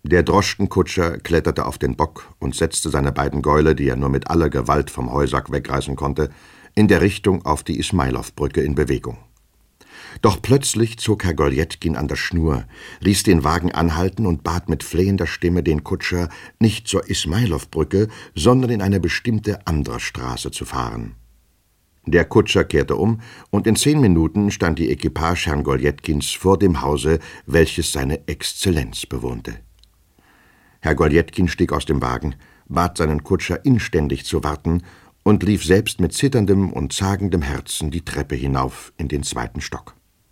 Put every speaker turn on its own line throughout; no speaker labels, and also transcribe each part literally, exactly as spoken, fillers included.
Der Droschkenkutscher kletterte auf den Bock und setzte seine beiden Gäule, die er nur mit aller Gewalt vom Heusack wegreißen konnte, in der Richtung auf die Ismailow-Brücke in Bewegung. Doch plötzlich zog Herr Goljetkin an der Schnur, ließ den Wagen anhalten und bat mit flehender Stimme den Kutscher, nicht zur Ismailow-Brücke, sondern in eine bestimmte andere Straße zu fahren. Der Kutscher kehrte um, und in zehn Minuten stand die Equipage Herrn Goljetkins vor dem Hause, welches seine Exzellenz bewohnte. Herr Goljetkin stieg aus dem Wagen, bat seinen Kutscher inständig zu warten und lief selbst mit zitterndem und zagendem Herzen die Treppe hinauf in den zweiten Stock.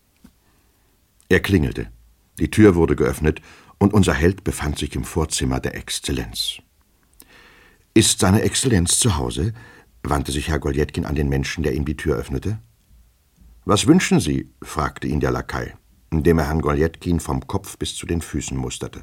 Er klingelte, die Tür wurde geöffnet, und unser Held befand sich im Vorzimmer der Exzellenz. »Ist seine Exzellenz zu Hause?« wandte sich Herr Goljetkin an den Menschen, der ihm die Tür öffnete. »Was wünschen Sie?« fragte ihn der Lakai, indem er Herrn Goljetkin vom Kopf bis zu den Füßen musterte.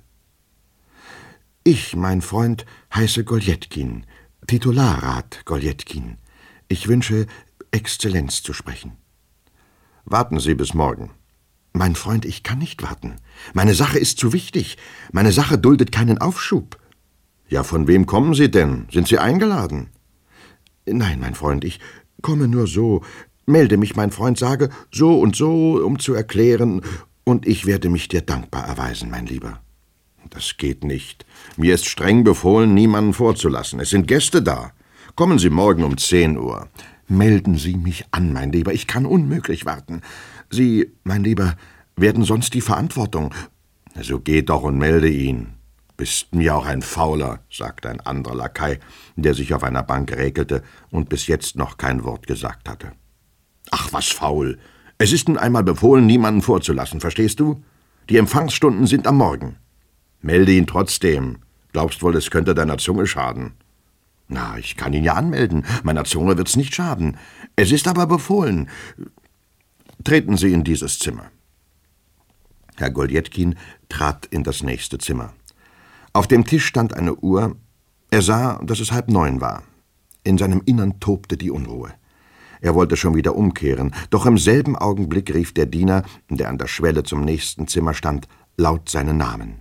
»Ich, mein Freund, heiße Goljetkin, Titularrat Goljetkin. Ich wünsche, Exzellenz zu sprechen.« »Warten Sie bis morgen.« »Mein Freund, ich kann nicht warten. Meine Sache ist zu wichtig. Meine Sache duldet keinen Aufschub.« »Ja, von wem kommen Sie denn? Sind Sie eingeladen?« »Nein, mein Freund, ich komme nur so. Melde mich, mein Freund, sage so und so, um zu erklären, und ich werde mich dir dankbar erweisen, mein Lieber.« »Das geht nicht. Mir ist streng befohlen, niemanden vorzulassen. Es sind Gäste da. Kommen Sie morgen um zehn Uhr. »Melden Sie mich an, mein Lieber. Ich kann unmöglich warten. Sie, mein Lieber, werden sonst die Verantwortung.« »So geh doch und melde ihn.« »Bist mir auch ein Fauler«, sagte ein anderer Lakai, der sich auf einer Bank räkelte und bis jetzt noch kein Wort gesagt hatte. »Ach, was faul. Es ist nun einmal befohlen, niemanden vorzulassen, verstehst du? Die Empfangsstunden sind am Morgen. Melde ihn trotzdem. Glaubst wohl, es könnte deiner Zunge schaden?« »Na, ich kann ihn ja anmelden. Meiner Zunge wird's nicht schaden. Es ist aber befohlen. Treten Sie in dieses Zimmer.« Herr Goljetkin trat in das nächste Zimmer. Auf dem Tisch stand eine Uhr. Er sah, dass es halb neun war. In seinem Innern tobte die Unruhe. Er wollte schon wieder umkehren, doch im selben Augenblick rief der Diener, der an der Schwelle zum nächsten Zimmer stand, laut seinen Namen.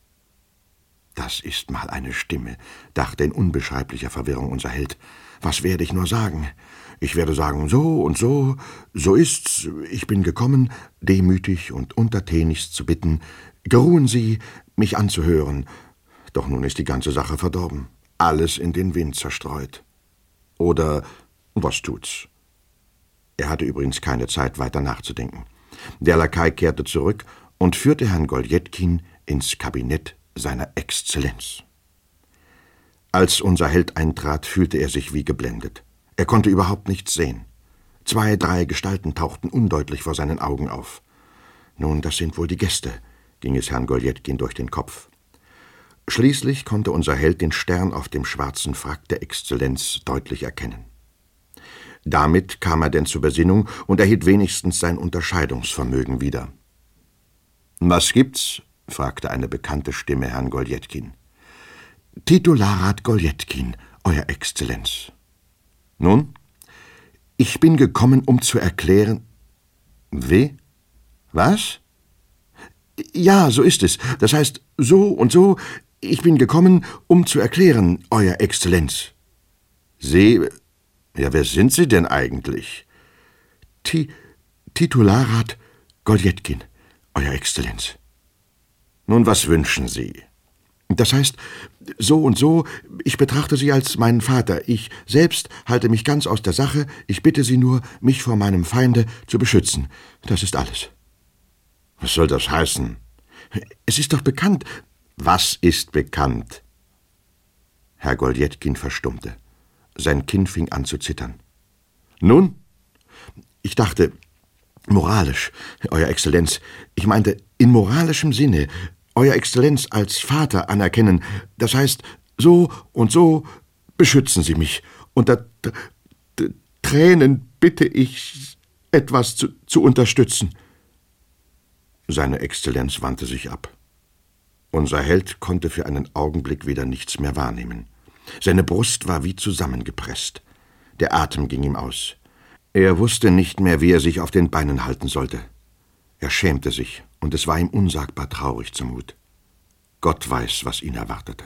»Das ist mal eine Stimme«, dachte in unbeschreiblicher Verwirrung unser Held. »Was werde ich nur sagen? Ich werde sagen, so und so, so ist's, ich bin gekommen, demütig und untertänigst zu bitten, geruhen Sie, mich anzuhören. Doch nun ist die ganze Sache verdorben, alles in den Wind zerstreut. Oder was tut's?« Er hatte übrigens keine Zeit, weiter nachzudenken. Der Lakai kehrte zurück und führte Herrn Goljetkin ins Kabinett seiner Exzellenz. Als unser Held eintrat, fühlte er sich wie geblendet. Er konnte überhaupt nichts sehen. Zwei, drei Gestalten tauchten undeutlich vor seinen Augen auf. »Nun, das sind wohl die Gäste«, ging es Herrn Goljetkin durch den Kopf. Schließlich konnte unser Held den Stern auf dem schwarzen Frack der Exzellenz deutlich erkennen. Damit kam er denn zur Besinnung und erhielt wenigstens sein Unterscheidungsvermögen wieder. »Was gibt's?« fragte eine bekannte Stimme Herrn Goljetkin. »Titularrat Goljetkin, Euer Exzellenz.« »Nun?« »Ich bin gekommen, um zu erklären...« »Wie? Was?« »Ja, so ist es. Das heißt, so und so, ich bin gekommen, um zu erklären, Euer Exzellenz.« »Sie... Ja, wer sind Sie denn eigentlich?« Ti... Titularrat Goljetkin, Euer Exzellenz.« »Nun, was wünschen Sie?« »Das heißt, so und so, ich betrachte Sie als meinen Vater. Ich selbst halte mich ganz aus der Sache. Ich bitte Sie nur, mich vor meinem Feinde zu beschützen. Das ist alles.« »Was soll das heißen?« »Es ist doch bekannt.« »Was ist bekannt?« Herr Goljetkin verstummte. Sein Kinn fing an zu zittern. »Nun?« »Ich dachte, moralisch, Euer Exzellenz. Ich meinte, in moralischem Sinne, Euer Exzellenz als Vater anerkennen. Das heißt, so und so beschützen Sie mich. Unter Tränen bitte ich, etwas zu, zu unterstützen.« Seine Exzellenz wandte sich ab. Unser Held konnte für einen Augenblick wieder nichts mehr wahrnehmen. Seine Brust war wie zusammengepresst. Der Atem ging ihm aus. Er wusste nicht mehr, wie er sich auf den Beinen halten sollte. Er schämte sich, und es war ihm unsagbar traurig zumut. Gott weiß, was ihn erwartete.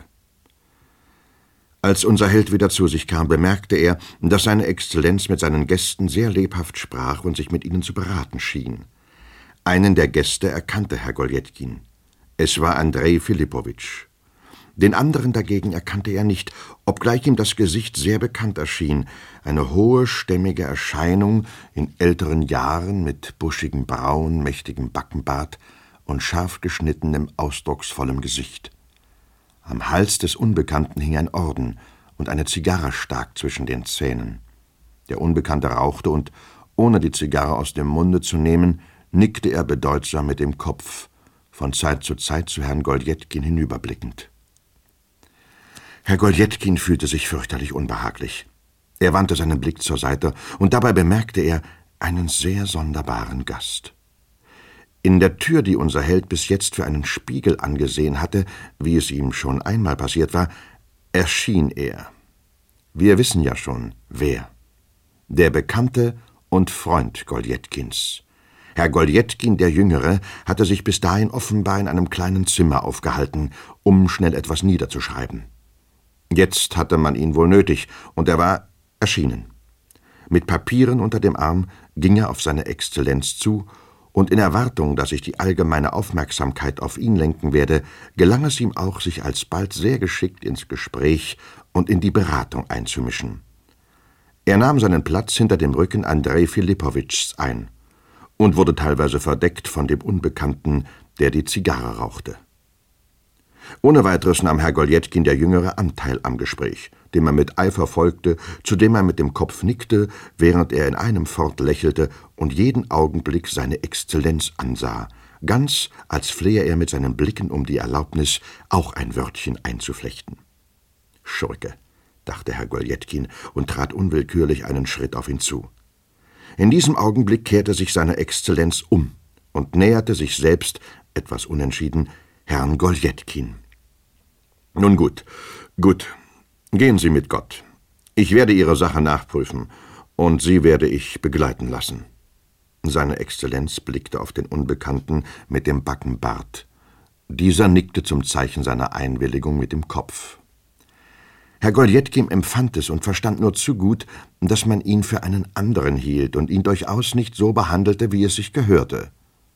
Als unser Held wieder zu sich kam, bemerkte er, dass seine Exzellenz mit seinen Gästen sehr lebhaft sprach und sich mit ihnen zu beraten schien. Einen der Gäste erkannte Herr Goljetkin. Es war Andrej Filipowitsch. Den anderen dagegen erkannte er nicht, obgleich ihm das Gesicht sehr bekannt erschien, eine hohe, stämmige Erscheinung in älteren Jahren mit buschigem Brauen, mächtigem Backenbart und scharf geschnittenem, ausdrucksvollem Gesicht. Am Hals des Unbekannten hing ein Orden und eine Zigarre stak zwischen den Zähnen. Der Unbekannte rauchte und, ohne die Zigarre aus dem Munde zu nehmen, nickte er bedeutsam mit dem Kopf, von Zeit zu Zeit zu Herrn Goljetkin hinüberblickend. Herr Goljetkin fühlte sich fürchterlich unbehaglich. Er wandte seinen Blick zur Seite, und dabei bemerkte er einen sehr sonderbaren Gast. In der Tür, die unser Held bis jetzt für einen Spiegel angesehen hatte, wie es ihm schon einmal passiert war, erschien er. Wir wissen ja schon, wer. Der Bekannte und Freund Goljetkins. Herr Goljetkin, der Jüngere, hatte sich bis dahin offenbar in einem kleinen Zimmer aufgehalten, um schnell etwas niederzuschreiben. Jetzt hatte man ihn wohl nötig, und er war erschienen. Mit Papieren unter dem Arm ging er auf seine Exzellenz zu, und in Erwartung, dass sich die allgemeine Aufmerksamkeit auf ihn lenken werde, gelang es ihm auch, sich alsbald sehr geschickt ins Gespräch und in die Beratung einzumischen. Er nahm seinen Platz hinter dem Rücken Andrej Filipowitschs ein und wurde teilweise verdeckt von dem Unbekannten, der die Zigarre rauchte. Ohne weiteres nahm Herr Goljetkin der Jüngere Anteil am Gespräch, dem er mit Eifer folgte, zu dem er mit dem Kopf nickte, während er in einem fort lächelte und jeden Augenblick seine Exzellenz ansah, ganz als flehe er mit seinen Blicken um die Erlaubnis, auch ein Wörtchen einzuflechten. »Schurke«, dachte Herr Goljetkin und trat unwillkürlich einen Schritt auf ihn zu. In diesem Augenblick kehrte sich seine Exzellenz um und näherte sich selbst, etwas unentschieden, Herrn Goljetkin. »Nun gut, gut, gehen Sie mit Gott. Ich werde Ihre Sache nachprüfen, und Sie werde ich begleiten lassen.« Seine Exzellenz blickte auf den Unbekannten mit dem Backenbart. Dieser nickte zum Zeichen seiner Einwilligung mit dem Kopf. Herr Goljetkin empfand es und verstand nur zu gut, dass man ihn für einen anderen hielt und ihn durchaus nicht so behandelte, wie es sich gehörte.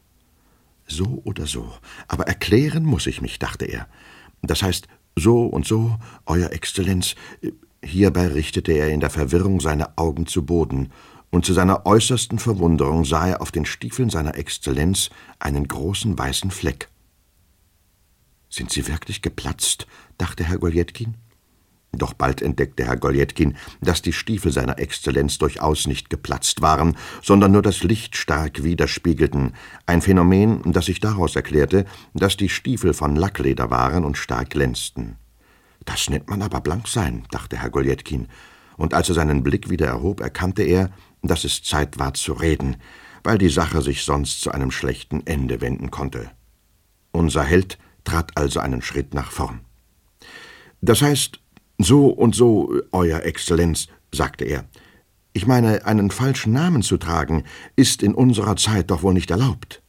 »So oder so, aber erklären muss ich mich«, dachte er. »Das heißt, so und so, Euer Exzellenz.« Hierbei richtete er in der Verwirrung seine Augen zu Boden, und zu seiner äußersten Verwunderung sah er auf den Stiefeln seiner Exzellenz einen großen weißen Fleck. »Sind sie wirklich geplatzt?« dachte Herr Goljetkin. Doch bald entdeckte Herr Goljetkin, dass die Stiefel seiner Exzellenz durchaus nicht geplatzt waren, sondern nur das Licht stark widerspiegelten, ein Phänomen, das sich daraus erklärte, dass die Stiefel von Lackleder waren und stark glänzten. »Das nennt man aber blank sein«, dachte Herr Goljetkin, und als er seinen Blick wieder erhob, erkannte er, dass es Zeit war zu reden, weil die Sache sich sonst zu einem schlechten Ende wenden konnte. Unser Held trat also einen Schritt nach vorn. »Das heißt, »So und so, Euer Exzellenz«, sagte er. »Ich meine, einen falschen Namen zu tragen, ist in unserer Zeit doch wohl nicht erlaubt.«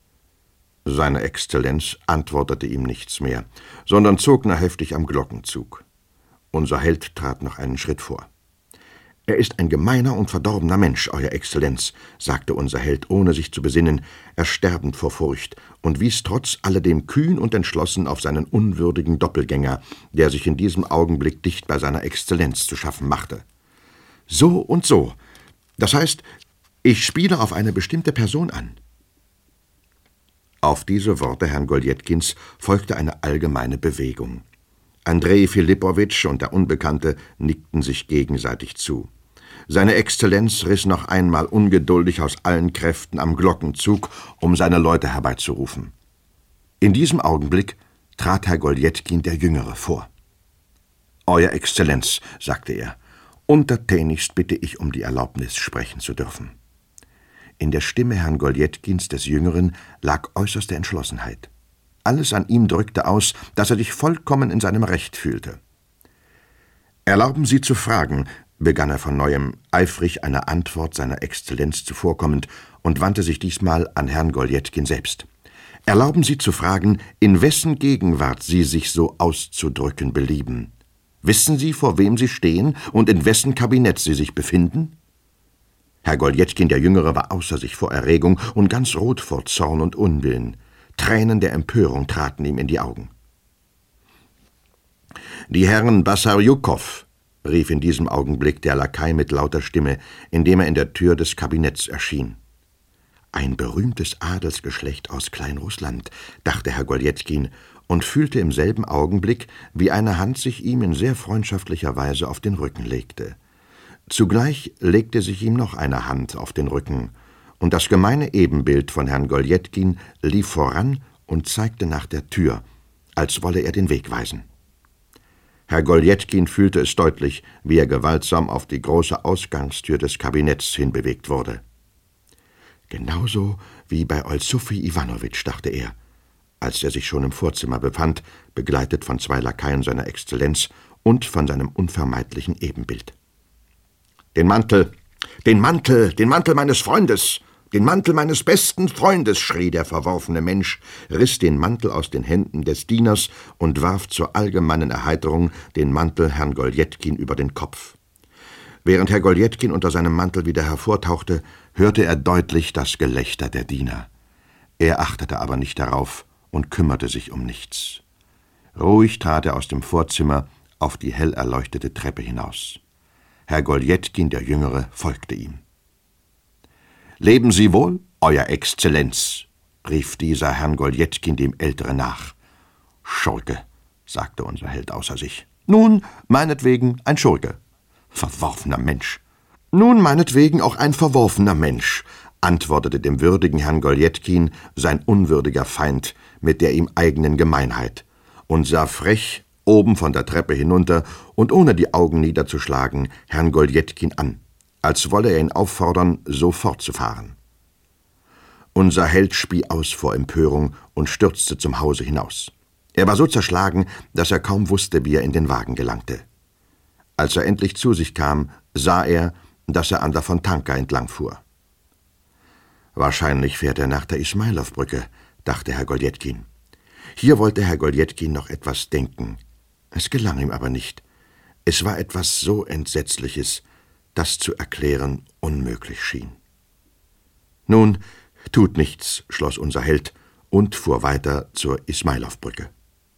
Seine Exzellenz antwortete ihm nichts mehr, sondern zog nur heftig am Glockenzug. Unser Held trat noch einen Schritt vor. »Er ist ein gemeiner und verdorbener Mensch, Euer Exzellenz«, sagte unser Held, ohne sich zu besinnen, ersterbend vor Furcht, und wies trotz alledem kühn und entschlossen auf seinen unwürdigen Doppelgänger, der sich in diesem Augenblick dicht bei seiner Exzellenz zu schaffen machte. »So und so. Das heißt, ich spiele auf eine bestimmte Person an.« Auf diese Worte Herrn Goljetkins folgte eine allgemeine Bewegung. Andrej Filipowitsch und der Unbekannte nickten sich gegenseitig zu. Seine Exzellenz riss noch einmal ungeduldig aus allen Kräften am Glockenzug, um seine Leute herbeizurufen. In diesem Augenblick trat Herr Goljetkin der Jüngere vor. »Euer Exzellenz«, sagte er, »untertänigst bitte ich um die Erlaubnis, sprechen zu dürfen.« In der Stimme Herrn Goljetkins des Jüngeren lag äußerste Entschlossenheit. Alles an ihm drückte aus, dass er sich vollkommen in seinem Recht fühlte. »Erlauben Sie zu fragen«, begann er von neuem, eifrig einer Antwort seiner Exzellenz zuvorkommend, und wandte sich diesmal an Herrn Goljetkin selbst. Erlauben Sie zu fragen, in wessen Gegenwart Sie sich so auszudrücken belieben. Wissen Sie, vor wem Sie stehen und in wessen Kabinett Sie sich befinden?« Herr Goljetkin der Jüngere war außer sich vor Erregung und ganz rot vor Zorn und Unwillen. Tränen der Empörung traten ihm in die Augen. »Die Herren Bassarjukow«, rief in diesem Augenblick der Lakai mit lauter Stimme, indem er in der Tür des Kabinetts erschien. »Ein berühmtes Adelsgeschlecht aus Kleinrussland«, dachte Herr Goljetkin und fühlte im selben Augenblick, wie eine Hand sich ihm in sehr freundschaftlicher Weise auf den Rücken legte. Zugleich legte sich ihm noch eine Hand auf den Rücken, und das gemeine Ebenbild von Herrn Goljetkin lief voran und zeigte nach der Tür, als wolle er den Weg weisen. Herr Goljetkin fühlte es deutlich, wie er gewaltsam auf die große Ausgangstür des Kabinetts hinbewegt wurde. Genauso wie bei Olsufi Iwanowitsch, dachte er, als er sich schon im Vorzimmer befand, begleitet von zwei Lakaien seiner Exzellenz und von seinem unvermeidlichen Ebenbild. »Den Mantel, den Mantel, den Mantel meines Freundes, den Mantel meines besten Freundes«, schrie der verworfene Mensch, riss den Mantel aus den Händen des Dieners und warf zur allgemeinen Erheiterung den Mantel Herrn Goljetkin über den Kopf. Während Herr Goljetkin unter seinem Mantel wieder hervortauchte, hörte er deutlich das Gelächter der Diener. Er achtete aber nicht darauf und kümmerte sich um nichts. Ruhig trat er aus dem Vorzimmer auf die hell erleuchtete Treppe hinaus. Herr Goljetkin der Jüngere folgte ihm. »Leben Sie wohl, Euer Exzellenz«, rief dieser Herrn Goljetkin dem Älteren nach. »Schurke«, sagte unser Held außer sich. »Nun, meinetwegen ein Schurke.« »Verworfener Mensch.« »Nun, meinetwegen auch ein verworfener Mensch«, antwortete dem würdigen Herrn Goljetkin sein unwürdiger Feind mit der ihm eigenen Gemeinheit und sah frech oben von der Treppe hinunter und ohne die Augen niederzuschlagen Herrn Goljetkin an, als wolle er ihn auffordern, so fortzufahren. Unser Held spie aus vor Empörung und stürzte zum Hause hinaus. Er war so zerschlagen, dass er kaum wusste, wie er in den Wagen gelangte. Als er endlich zu sich kam, sah er, dass er an der Fontanka entlangfuhr. »Wahrscheinlich fährt er nach der Ismailowbrücke«, dachte Herr Goljetkin. Hier wollte Herr Goljetkin noch etwas denken. Es gelang ihm aber nicht. Es war etwas so Entsetzliches, das zu erklären unmöglich schien. »Nun, tut nichts«, schloss unser Held und fuhr weiter zur Ismailowbrücke.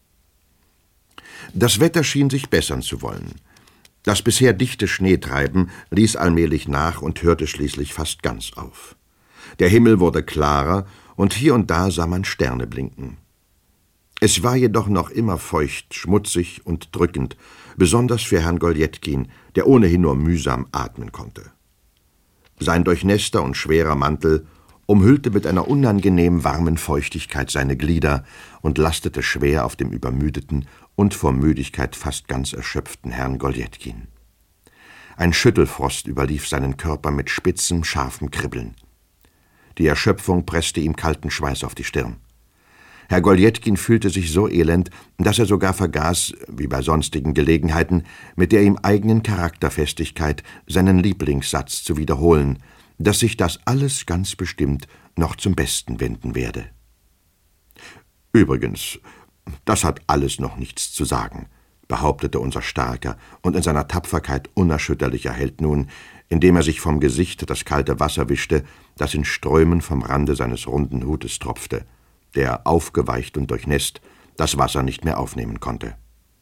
Das Wetter schien sich bessern zu wollen. Das bisher dichte Schneetreiben ließ allmählich nach und hörte schließlich fast ganz auf. Der Himmel wurde klarer, und hier und da sah man Sterne blinken. Es war jedoch noch immer feucht, schmutzig und drückend, besonders für Herrn Goljetkin, der ohnehin nur mühsam atmen konnte. Sein durchnässter und schwerer Mantel umhüllte mit einer unangenehm warmen Feuchtigkeit seine Glieder und lastete schwer auf dem übermüdeten und vor Müdigkeit fast ganz erschöpften Herrn Goljetkin. Ein Schüttelfrost überlief seinen Körper mit spitzem, scharfem Kribbeln. Die Erschöpfung presste ihm kalten Schweiß auf die Stirn. Herr Goljetkin fühlte sich so elend, dass er sogar vergaß, wie bei sonstigen Gelegenheiten, mit der ihm eigenen Charakterfestigkeit seinen Lieblingssatz zu wiederholen, dass sich das alles ganz bestimmt noch zum Besten wenden werde. »Übrigens, das hat alles noch nichts zu sagen«, behauptete unser starker und in seiner Tapferkeit unerschütterlicher Held nun, indem er sich vom Gesicht das kalte Wasser wischte, das in Strömen vom Rande seines runden Hutes tropfte, der, aufgeweicht und durchnässt, das Wasser nicht mehr aufnehmen konnte.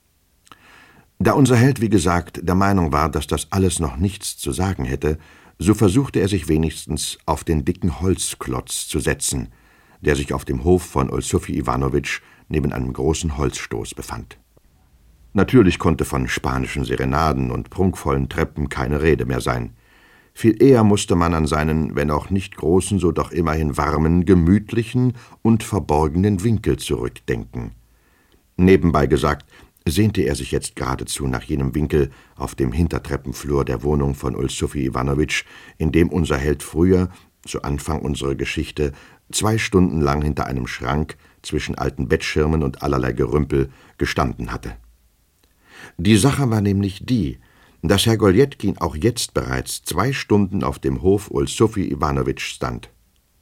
Da unser Held, wie gesagt, der Meinung war, dass das alles noch nichts zu sagen hätte, so versuchte er sich wenigstens auf den dicken Holzklotz zu setzen, der sich auf dem Hof von Olsufi Iwanowitsch neben einem großen Holzstoß befand. Natürlich konnte von spanischen Serenaden und prunkvollen Treppen keine Rede mehr sein. Viel eher musste man an seinen, wenn auch nicht großen, so doch immerhin warmen, gemütlichen und verborgenen Winkel zurückdenken. Nebenbei gesagt, sehnte er sich jetzt geradezu nach jenem Winkel auf dem Hintertreppenflur der Wohnung von Olsufi Iwanowitsch, in dem unser Held früher, zu Anfang unserer Geschichte, zwei Stunden lang hinter einem Schrank zwischen alten Bettschirmen und allerlei Gerümpel gestanden hatte. Die Sache war nämlich die, dass Herr Goljetkin auch jetzt bereits zwei Stunden auf dem Hof Olsufi Iwanowitsch stand.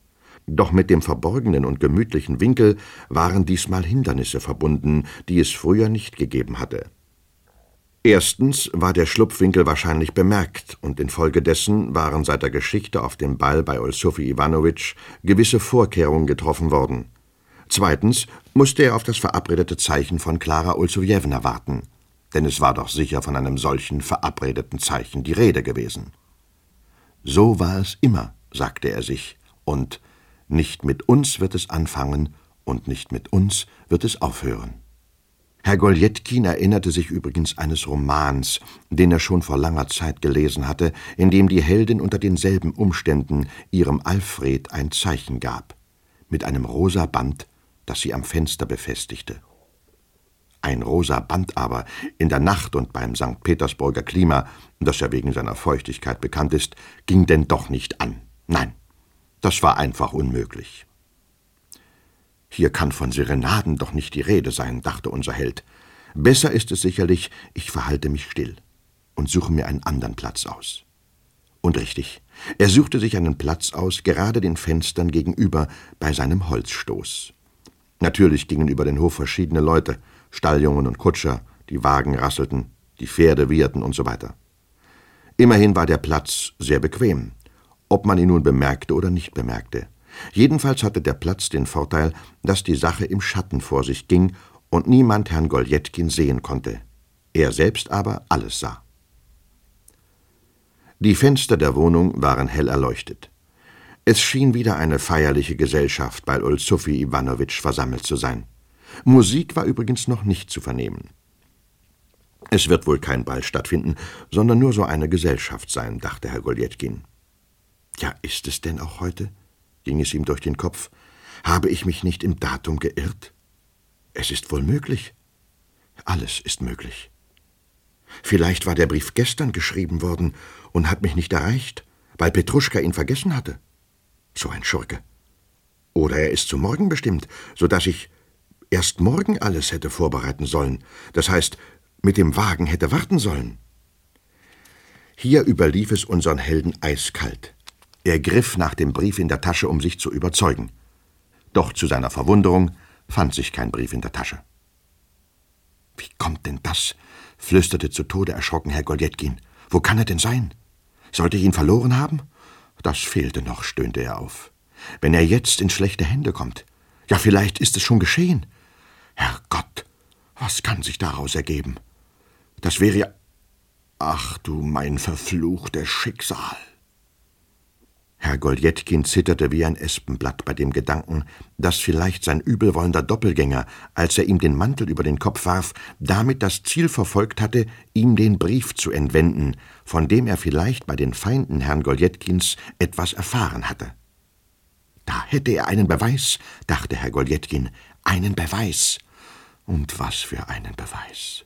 Doch mit dem verborgenen und gemütlichen Winkel waren diesmal Hindernisse verbunden, die es früher nicht gegeben hatte. Erstens war der Schlupfwinkel wahrscheinlich bemerkt, und infolgedessen waren seit der Geschichte auf dem Ball bei Olsufi Iwanowitsch gewisse Vorkehrungen getroffen worden. Zweitens musste er auf das verabredete Zeichen von Klara Olsowjewna warten, denn es war doch sicher von einem solchen verabredeten Zeichen die Rede gewesen. So war es immer, sagte er sich, und nicht mit uns wird es anfangen und nicht mit uns wird es aufhören. Herr Goljetkin erinnerte sich übrigens eines Romans, den er schon vor langer Zeit gelesen hatte, in dem die Heldin unter denselben Umständen ihrem Alfred ein Zeichen gab, mit einem rosa Band, das sie am Fenster befestigte. Ein rosa Band aber in der Nacht und beim Sankt Petersburger Klima, das ja wegen seiner Feuchtigkeit bekannt ist, ging denn doch nicht an. Nein, das war einfach unmöglich. Hier kann von Serenaden doch nicht die Rede sein, dachte unser Held. Besser ist es sicherlich, ich verhalte mich still und suche mir einen anderen Platz aus. Und richtig, er suchte sich einen Platz aus, gerade den Fenstern gegenüber, bei seinem Holzstoß. Natürlich gingen über den Hof verschiedene Leute, Stalljungen und Kutscher, die Wagen rasselten, die Pferde wieherten und so weiter. Immerhin war der Platz sehr bequem, ob man ihn nun bemerkte oder nicht bemerkte. Jedenfalls hatte der Platz den Vorteil, dass die Sache im Schatten vor sich ging und niemand Herrn Goljetkin sehen konnte. Er selbst aber alles sah. Die Fenster der Wohnung waren hell erleuchtet. Es schien wieder eine feierliche Gesellschaft bei Olsufi Iwanowitsch versammelt zu sein. Musik war übrigens noch nicht zu vernehmen. Es wird wohl kein Ball stattfinden, sondern nur so eine Gesellschaft sein, dachte Herr Goljetkin. Ja, ist es denn auch heute? Ging es ihm durch den Kopf. Habe ich mich nicht im Datum geirrt? Es ist wohl möglich. Alles ist möglich. Vielleicht war der Brief gestern geschrieben worden und hat mich nicht erreicht, weil Petruschka ihn vergessen hatte. So ein Schurke. Oder er ist zu morgen bestimmt, so dass ich erst morgen alles hätte vorbereiten sollen. Das heißt, mit dem Wagen hätte warten sollen. Hier überlief es unseren Helden eiskalt. Er griff nach dem Brief in der Tasche, um sich zu überzeugen. Doch zu seiner Verwunderung fand sich kein Brief in der Tasche. »Wie kommt denn das?« flüsterte zu Tode erschrocken Herr Goljetkin. »Wo kann er denn sein? Sollte ich ihn verloren haben? Das fehlte noch«, stöhnte er auf. »Wenn er jetzt in schlechte Hände kommt. Ja, vielleicht ist es schon geschehen. Herrgott, was kann sich daraus ergeben? Das wäre ja... Ach du mein verfluchtes Schicksal!« Herr Goljetkin zitterte wie ein Espenblatt bei dem Gedanken, dass vielleicht sein übelwollender Doppelgänger, als er ihm den Mantel über den Kopf warf, damit das Ziel verfolgt hatte, ihm den Brief zu entwenden, von dem er vielleicht bei den Feinden Herrn Goljetkins etwas erfahren hatte. Da hätte er einen Beweis, dachte Herr Goljetkin, einen Beweis. Und was für einen Beweis.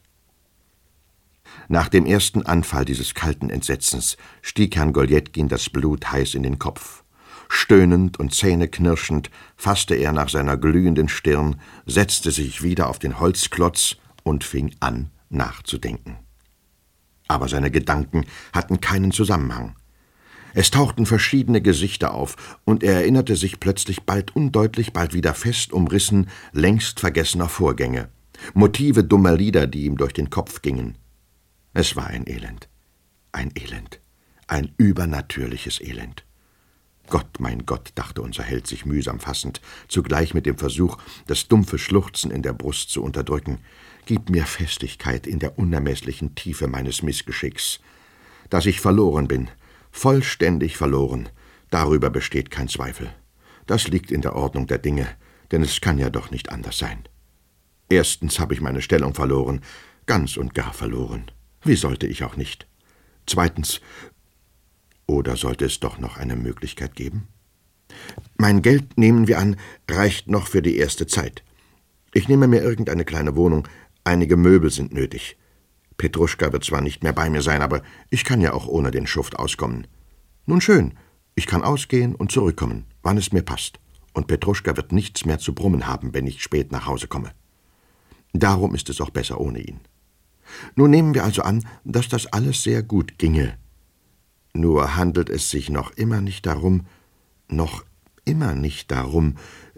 Nach dem ersten Anfall dieses kalten Entsetzens stieg Herrn Goljetkin das Blut heiß in den Kopf. Stöhnend und zähneknirschend fasste er nach seiner glühenden Stirn, setzte sich wieder auf den Holzklotz und fing an, nachzudenken. Aber seine Gedanken hatten keinen Zusammenhang. Es tauchten verschiedene Gesichter auf, und er erinnerte sich plötzlich bald undeutlich, bald wieder fest umrissen längst vergessener Vorgänge, Motive dummer Lieder, die ihm durch den Kopf gingen. Es war ein Elend, ein Elend, ein übernatürliches Elend. Gott, mein Gott, dachte unser Held sich mühsam fassend, zugleich mit dem Versuch, das dumpfe Schluchzen in der Brust zu unterdrücken. Gib mir Festigkeit in der unermesslichen Tiefe meines Missgeschicks. Dass ich verloren bin, vollständig verloren, darüber besteht kein Zweifel. Das liegt in der Ordnung der Dinge, denn es kann ja doch nicht anders sein. Erstens habe ich meine Stellung verloren, ganz und gar verloren. Wie sollte ich auch nicht? Zweitens, oder sollte es doch noch eine Möglichkeit geben? Mein Geld, nehmen wir an, reicht noch für die erste Zeit. Ich nehme mir irgendeine kleine Wohnung, einige Möbel sind nötig. Petruschka wird zwar nicht mehr bei mir sein, aber ich kann ja auch ohne den Schuft auskommen. Nun schön, ich kann ausgehen und zurückkommen, wann es mir passt. Und Petruschka wird nichts mehr zu brummen haben, wenn ich spät nach Hause komme. Darum ist es auch besser ohne ihn. Nun nehmen wir also an, dass das alles sehr gut ginge. Nur handelt es sich noch immer nicht darum, noch immer nicht darum.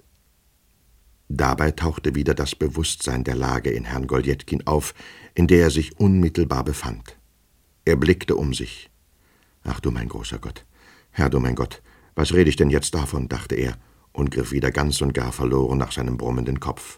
Dabei tauchte wieder das Bewusstsein der Lage in Herrn Goljetkin auf, in der er sich unmittelbar befand. Er blickte um sich. »Ach du mein großer Gott, Herr du mein Gott, was rede ich denn jetzt davon?« dachte er und griff wieder ganz und gar verloren nach seinem brummenden Kopf.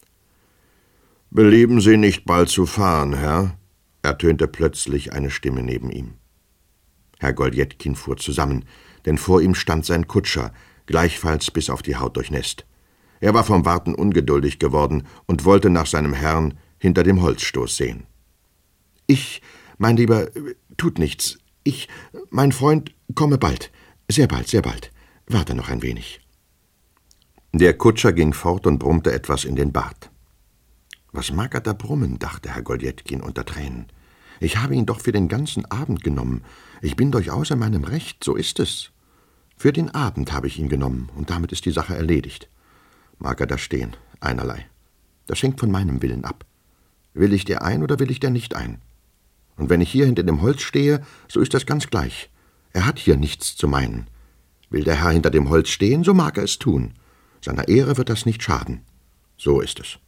»Belieben Sie nicht bald zu fahren, Herr?« ertönte plötzlich eine Stimme neben ihm. Herr Goljetkin fuhr zusammen, denn vor ihm stand sein Kutscher, gleichfalls bis auf die Haut durchnässt. Er war vom Warten ungeduldig geworden und wollte nach seinem Herrn hinter dem Holzstoß sehen. »Ich, mein Lieber, tut nichts. Ich, mein Freund, komme bald. Sehr bald, sehr bald. Warte noch ein wenig.« Der Kutscher ging fort und brummte etwas in den Bart. »Was mag er da brummen?« dachte Herr Goljetkin unter Tränen. »Ich habe ihn doch für den ganzen Abend genommen. Ich bin durchaus in meinem Recht, so ist es. Für den Abend habe ich ihn genommen, und damit ist die Sache erledigt. Mag er da stehen, einerlei. Das hängt von meinem Willen ab. Will ich der ein oder will ich der nicht ein? Und wenn ich hier hinter dem Holz stehe, so ist das ganz gleich. Er hat hier nichts zu meinen. Will der Herr hinter dem Holz stehen, so mag er es tun. Seiner Ehre wird das nicht schaden. So ist es.«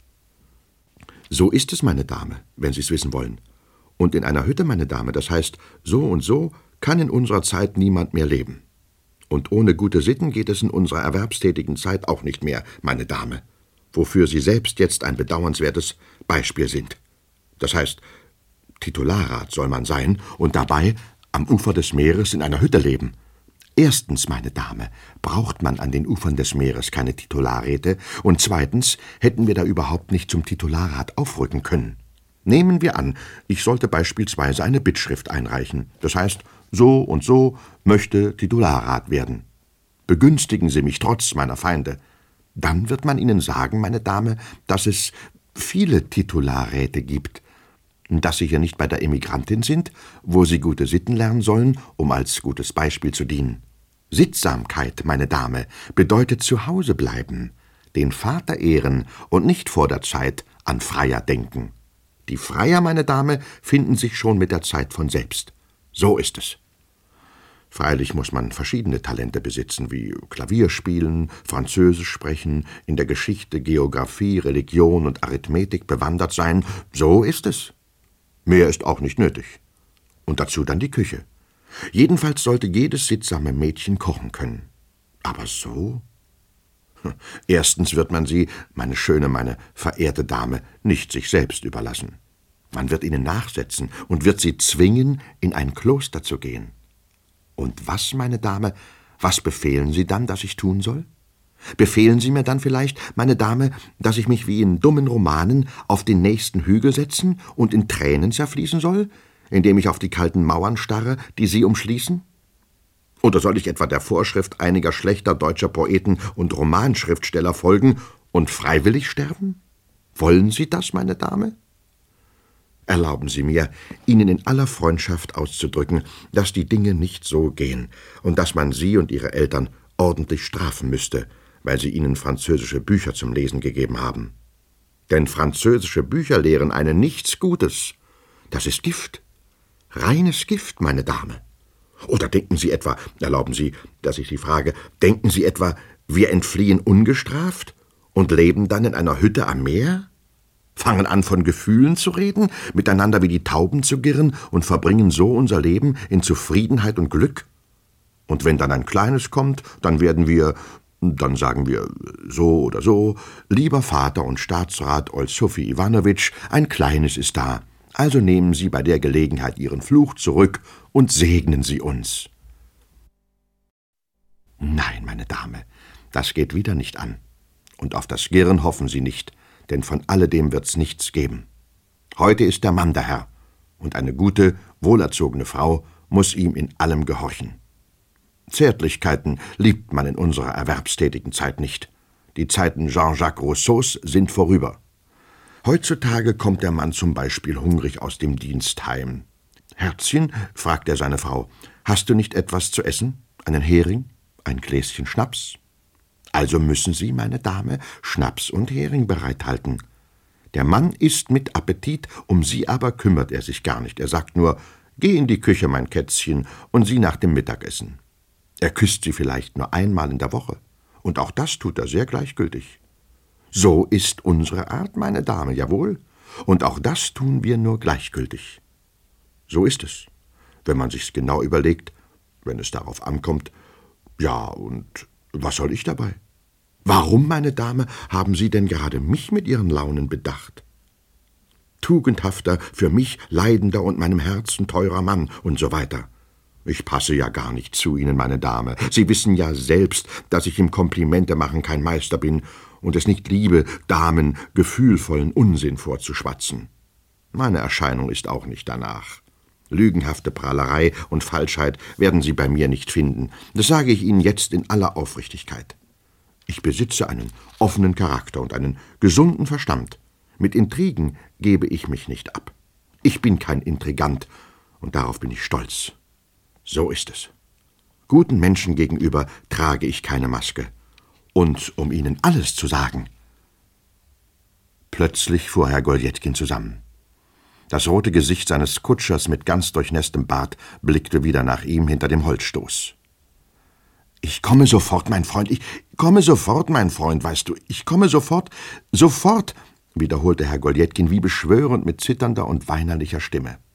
»So ist es, meine Dame, wenn Sie es wissen wollen. Und in einer Hütte, meine Dame, das heißt, so und so kann in unserer Zeit niemand mehr leben. Und ohne gute Sitten geht es in unserer erwerbstätigen Zeit auch nicht mehr, meine Dame, wofür Sie selbst jetzt ein bedauernswertes Beispiel sind. Das heißt, Titularrat soll man sein und dabei am Ufer des Meeres in einer Hütte leben. Erstens, meine Dame, braucht man an den Ufern des Meeres keine Titularräte, und zweitens hätten wir da überhaupt nicht zum Titularrat aufrücken können. Nehmen wir an, ich sollte beispielsweise eine Bittschrift einreichen, das heißt, so und so möchte Titularrat werden. Begünstigen Sie mich trotz meiner Feinde. Dann wird man Ihnen sagen, meine Dame, dass es viele Titularräte gibt, dass Sie hier nicht bei der Emigrantin sind, wo Sie gute Sitten lernen sollen, um als gutes Beispiel zu dienen. Sittsamkeit, meine Dame, bedeutet zu Hause bleiben, den Vater ehren und nicht vor der Zeit an Freier denken. Die Freier, meine Dame, finden sich schon mit der Zeit von selbst. So ist es. Freilich muss man verschiedene Talente besitzen, wie Klavier spielen, Französisch sprechen, in der Geschichte, Geographie, Religion und Arithmetik bewandert sein. So ist es. Mehr ist auch nicht nötig. Und dazu dann die Küche. Jedenfalls sollte jedes sittsame Mädchen kochen können. Aber so? Erstens wird man sie, meine schöne, meine verehrte Dame, nicht sich selbst überlassen. Man wird ihnen nachsetzen und wird sie zwingen, in ein Kloster zu gehen. Und was, meine Dame, was befehlen Sie dann, dass ich tun soll? Befehlen Sie mir dann vielleicht, meine Dame, dass ich mich wie in dummen Romanen auf den nächsten Hügel setzen und in Tränen zerfließen soll, indem ich auf die kalten Mauern starre, die Sie umschließen? Oder soll ich etwa der Vorschrift einiger schlechter deutscher Poeten und Romanschriftsteller folgen und freiwillig sterben? Wollen Sie das, meine Dame? Erlauben Sie mir, Ihnen in aller Freundschaft auszudrücken, dass die Dinge nicht so gehen und dass man Sie und Ihre Eltern ordentlich strafen müsste, weil Sie ihnen französische Bücher zum Lesen gegeben haben. Denn französische Bücher lehren einen nichts Gutes. Das ist Gift. Reines Gift, meine Dame. Oder denken Sie etwa, erlauben Sie, dass ich Sie frage, denken Sie etwa, wir entfliehen ungestraft und leben dann in einer Hütte am Meer? Fangen an, von Gefühlen zu reden, miteinander wie die Tauben zu girren und verbringen so unser Leben in Zufriedenheit und Glück? Und wenn dann ein Kleines kommt, dann werden wir, dann sagen wir so oder so, lieber Vater und Staatsrat Olsofi Iwanowitsch, ein Kleines ist da. Also nehmen Sie bei der Gelegenheit Ihren Fluch zurück und segnen Sie uns. Nein, meine Dame, das geht wieder nicht an. Und auf das Girren hoffen Sie nicht, denn von alledem wird's nichts geben. Heute ist der Mann der Herr, und eine gute, wohlerzogene Frau muss ihm in allem gehorchen. Zärtlichkeiten liebt man in unserer erwerbstätigen Zeit nicht. Die Zeiten Jean-Jacques Rousseaus sind vorüber. Heutzutage kommt der Mann zum Beispiel hungrig aus dem Dienst heim. »Herzchen«, fragt er seine Frau, »hast du nicht etwas zu essen? Einen Hering? Ein Gläschen Schnaps?« Also müssen Sie, meine Dame, Schnaps und Hering bereithalten. Der Mann isst mit Appetit, um Sie aber kümmert er sich gar nicht. Er sagt nur, »Geh in die Küche, mein Kätzchen, und sieh nach dem Mittagessen.« Er küsst Sie vielleicht nur einmal in der Woche. Und auch das tut er sehr gleichgültig. So ist unsere Art, meine Dame, jawohl. Und auch das tun wir nur gleichgültig. So ist es, wenn man sich's genau überlegt, wenn es darauf ankommt. Ja, und was soll ich dabei? Warum, meine Dame, haben Sie denn gerade mich mit Ihren Launen bedacht? Tugendhafter, für mich leidender und meinem Herzen teurer Mann und so weiter. Ich passe ja gar nicht zu Ihnen, meine Dame. Sie wissen ja selbst, dass ich im Komplimente machen kein Meister bin und es nicht liebe, Damen gefühlvollen Unsinn vorzuschwatzen. Meine Erscheinung ist auch nicht danach. Lügenhafte Prahlerei und Falschheit werden Sie bei mir nicht finden. Das sage ich Ihnen jetzt in aller Aufrichtigkeit. Ich besitze einen offenen Charakter und einen gesunden Verstand. Mit Intrigen gebe ich mich nicht ab. Ich bin kein Intrigant, und darauf bin ich stolz. So ist es. Guten Menschen gegenüber trage ich keine Maske. Und um Ihnen alles zu sagen. Plötzlich fuhr Herr Goljetkin zusammen. Das rote Gesicht seines Kutschers mit ganz durchnässtem Bart blickte wieder nach ihm hinter dem Holzstoß. »Ich komme sofort, mein Freund, ich komme sofort, mein Freund, weißt du, ich komme sofort, sofort«, wiederholte Herr Goljetkin wie beschwörend mit zitternder und weinerlicher Stimme.